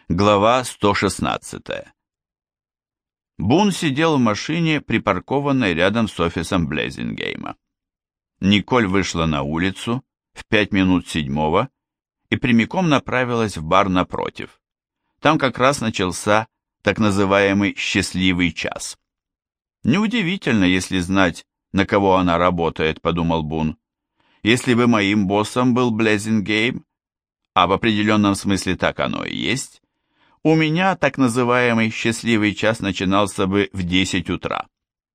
Глава 116. Бун сидел в машине, припаркованной рядом с офисом Блезингейма. Николь вышла на улицу в 5 минут седьмого и прямиком направилась в бар напротив. Там как раз начался так называемый «счастливый час». «Неудивительно, если знать, на кого она работает», — подумал Бун. «Если бы моим боссом был Блезингейм, а в определенном смысле так оно и есть, у меня так называемый счастливый час начинался бы в 10 утра».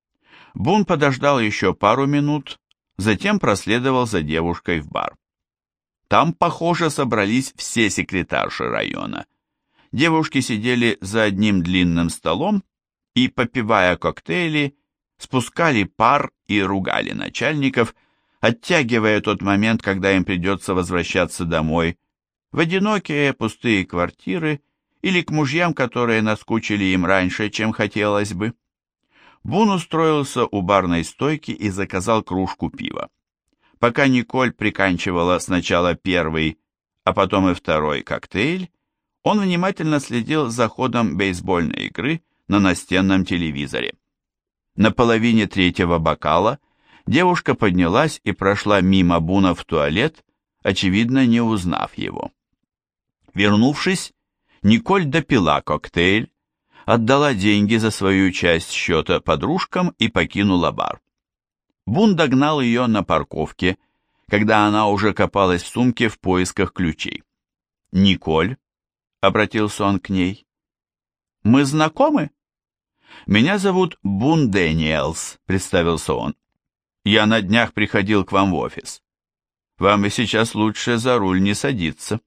Бун подождал еще пару минут, затем проследовал за девушкой в бар. Там, похоже, собрались все секретарши района. Девушки сидели за одним длинным столом и, попивая коктейли, спускали пар и ругали начальников, оттягивая тот момент, когда им придется возвращаться домой, в одинокие пустые квартиры или к мужьям, которые наскучили им раньше, чем хотелось бы. Бун устроился у барной стойки и заказал кружку пива. Пока Николь приканчивала сначала первый, а потом и второй коктейль, он внимательно следил за ходом бейсбольной игры на настенном телевизоре. На половине третьего бокала девушка поднялась и прошла мимо Буна в туалет, очевидно, не узнав его. Вернувшись, Николь допила коктейль, отдала деньги за свою часть счета подружкам и покинула бар. Бун догнал ее на парковке, когда она уже копалась в сумке в поисках ключей. «Николь», — обратился он к ней, — «мы знакомы?» «Меня зовут Бун Дэниелс», — представился он. «Я на днях приходил к вам в офис. Вам и сейчас лучше за руль не садиться».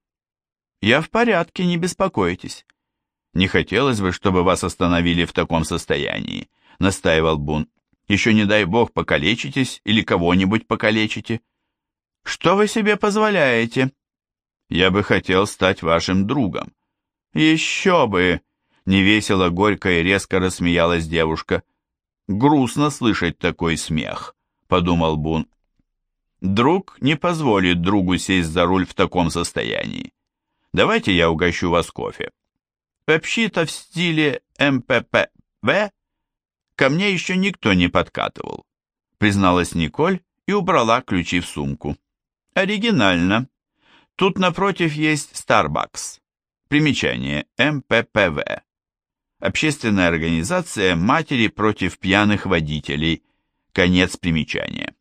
«Я в порядке, не беспокойтесь». «Не хотелось бы, чтобы вас остановили в таком состоянии», — настаивал Бун. «Еще не дай бог покалечитесь или кого-нибудь покалечите». «Что вы себе позволяете?» «Я бы хотел стать вашим другом». «Еще бы!» — невесело, горько и резко рассмеялась девушка. «Грустно слышать такой смех», — подумал Бун. «Друг не позволит другу сесть за руль в таком состоянии. Давайте я угощу вас кофе. Вообще-то в стиле МППВ ко мне еще никто не подкатывал», — призналась Николь и убрала ключи в сумку. «Оригинально. Тут напротив есть Starbucks. Примечание: МППВ. Общественная организация матери против пьяных водителей. Конец примечания».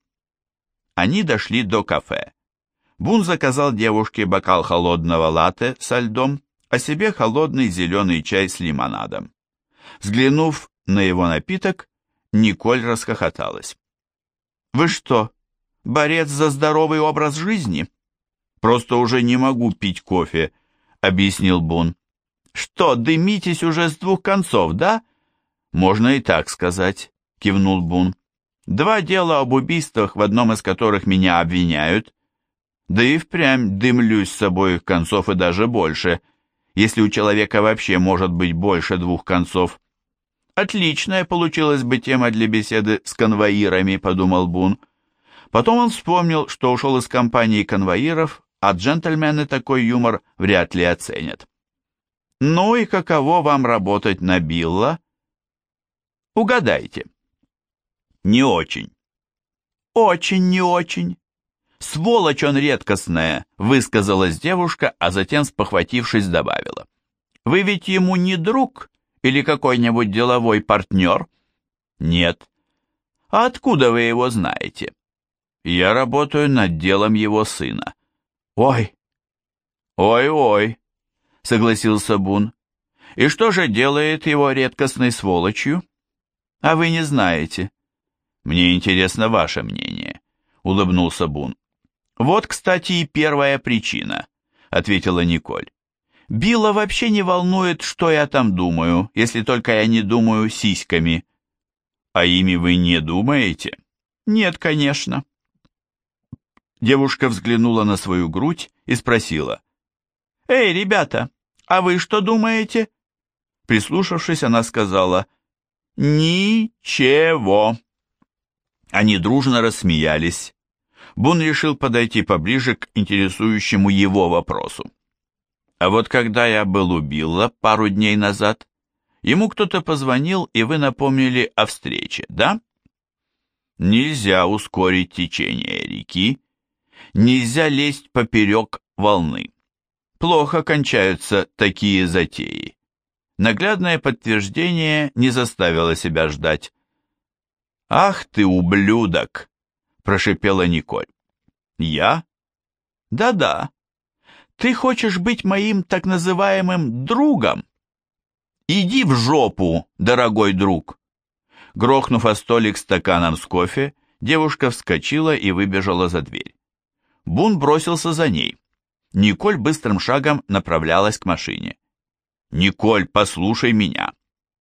Они дошли до кафе. Бун заказал девушке бокал холодного латте со льдом, а себе холодный зеленый чай с лимонадом. Взглянув на его напиток, Николь расхохоталась. «Вы что, борец за здоровый образ жизни?» «Просто уже не могу пить кофе», — объяснил Бун. «Что, дымитесь уже с двух концов, да?» «Можно и так сказать», — кивнул Бун. «Два дела об убийствах, в одном из которых меня обвиняют. Да и впрямь дымлюсь с обоих концов и даже больше, если у человека вообще может быть больше двух концов». «Отличная получилась бы тема для беседы с конвоирами», — подумал Бун. Потом он вспомнил, что ушел из компании конвоиров, а джентльмены такой юмор вряд ли оценят. «Ну и каково вам работать на Билла?» «Угадайте». «Не очень». «Очень не очень». «Сволочь он редкостная», — высказалась девушка, а затем, спохватившись, добавила. «Вы ведь ему не друг или какой-нибудь деловой партнер?» «Нет». «А откуда вы его знаете?» «Я работаю над делом его сына». «Ой!» «Ой-ой», — согласился Бун. «И что же делает его редкостной сволочью?» «А вы не знаете». «Мне интересно ваше мнение», — улыбнулся Бун. «Вот, кстати, и первая причина», — ответила Николь. «Билла вообще не волнует, что я там думаю, если только я не думаю сиськами». «А ими вы не думаете?» «Нет, конечно». Девушка взглянула на свою грудь и спросила. «Эй, ребята, а вы что думаете?» Прислушавшись, она сказала: «Ничего». Они дружно рассмеялись. Бун решил подойти поближе к интересующему его вопросу. А вот когда я был у Билла пару дней назад, ему кто-то позвонил, и вы напомнили о встрече, да? Нельзя ускорить течение реки, нельзя лезть поперек волны. Плохо кончаются такие затеи. Наглядное подтверждение не заставило себя ждать. «Ах ты, ублюдок!» – прошипела Николь. «Я? Да-да. Ты хочешь быть моим так называемым другом? Иди в жопу, дорогой друг!» Грохнув о столик стаканом с кофе, девушка вскочила и выбежала за дверь. Бун бросился за ней. Николь быстрым шагом направлялась к машине. «Николь, послушай меня!»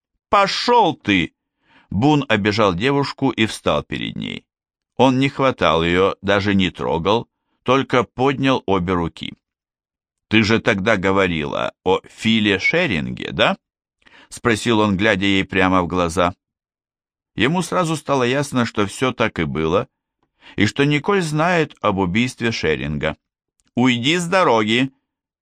«Пошел ты!» Бун обежал девушку и встал перед ней. Он не хватал ее, даже не трогал, только поднял обе руки. «Ты же тогда говорила о Филе Шеринге, да?» Спросил он, глядя ей прямо в глаза. Ему сразу стало ясно, что все так и было, и что Николь знает об убийстве Шеринга. «Уйди с дороги!»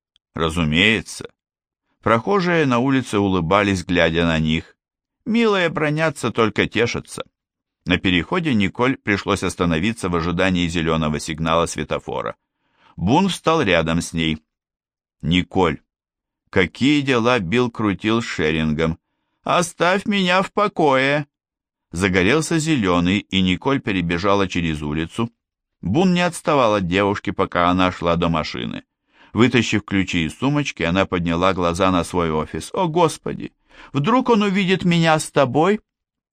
Разумеется. Прохожие на улице улыбались, глядя на них. Милые бранятся, только тешатся. На переходе Николь пришлось остановиться в ожидании зеленого сигнала светофора. Бун встал рядом с ней. «Николь, какие дела Билл крутил с Шерингом? Оставь меня в покое!» Загорелся зеленый, и Николь перебежала через улицу. Бун не отставал от девушки, пока она шла до машины. Вытащив ключи из сумочки, она подняла глаза на свой офис. «О, Господи! Вдруг он увидит меня с тобой?»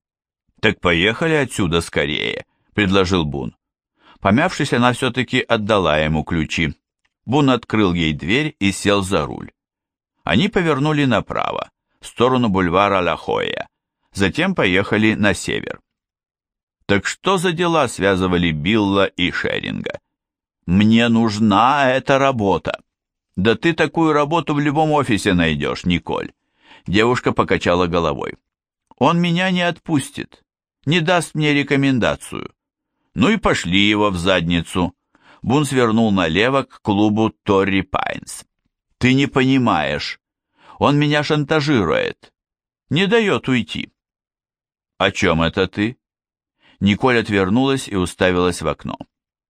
«Так поехали отсюда скорее», — предложил Бун. Помявшись, она все-таки отдала ему ключи. Бун открыл ей дверь и сел за руль. Они повернули направо, в сторону бульвара Ла Хойя. Затем поехали на север. Так что за дела связывали Билла и Шеринга? «Мне нужна эта работа». «Да ты такую работу в любом офисе найдешь, Николь». Девушка покачала головой. «Он меня не отпустит, не даст мне рекомендацию». «Ну и пошли его в задницу». Бун свернул налево к клубу Торри Пайнс. «Ты не понимаешь. Он меня шантажирует. Не дает уйти». «О чем это ты?» Николь отвернулась и уставилась в окно.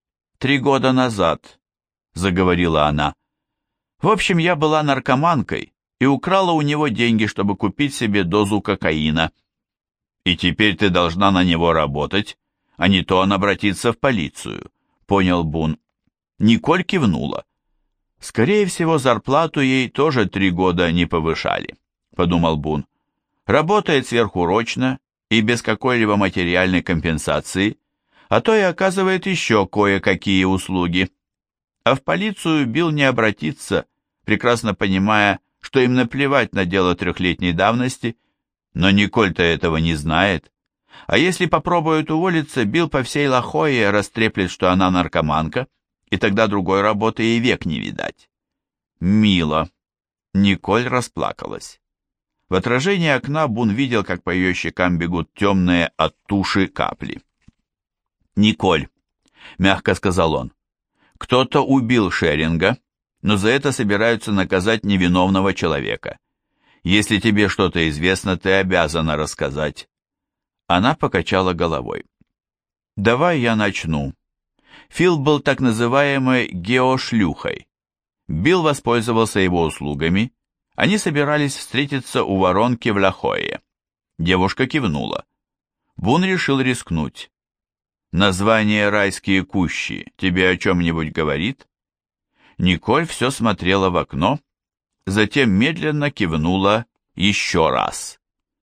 3 года назад», — заговорила она. «В общем, я была наркоманкой и украла у него деньги, чтобы купить себе дозу кокаина. И теперь ты должна на него работать, а не то он обратится в полицию», — понял Бун. Николь кивнула. «Скорее всего, зарплату ей тоже 3 года не повышали», — подумал Бун. «Работает сверхурочно и без какой-либо материальной компенсации, а то и оказывает еще кое-какие услуги. А в полицию Билл не обратится, прекрасно понимая, что им наплевать на дело 3-летней давности, но Николь-то этого не знает. А если попробует уволиться, Билл по всей Ла Хойе растреплет, что она наркоманка, и тогда другой работы и век не видать». «Мило». Николь расплакалась. В отражении окна Бун видел, как по ее щекам бегут темные от туши капли. «Николь», — мягко сказал он, — «кто-то убил Шеринга, но за это собираются наказать невиновного человека. Если тебе что-то известно, ты обязана рассказать». Она покачала головой. «Давай я начну. Фил был так называемой геошлюхой. Билл воспользовался его услугами. Они собирались встретиться у воронки в Ла Хойе». Девушка кивнула. Бун решил рискнуть. «Название «Райские кущи» тебе о чем-нибудь говорит?» Николь все смотрела в окно, затем медленно кивнула еще раз.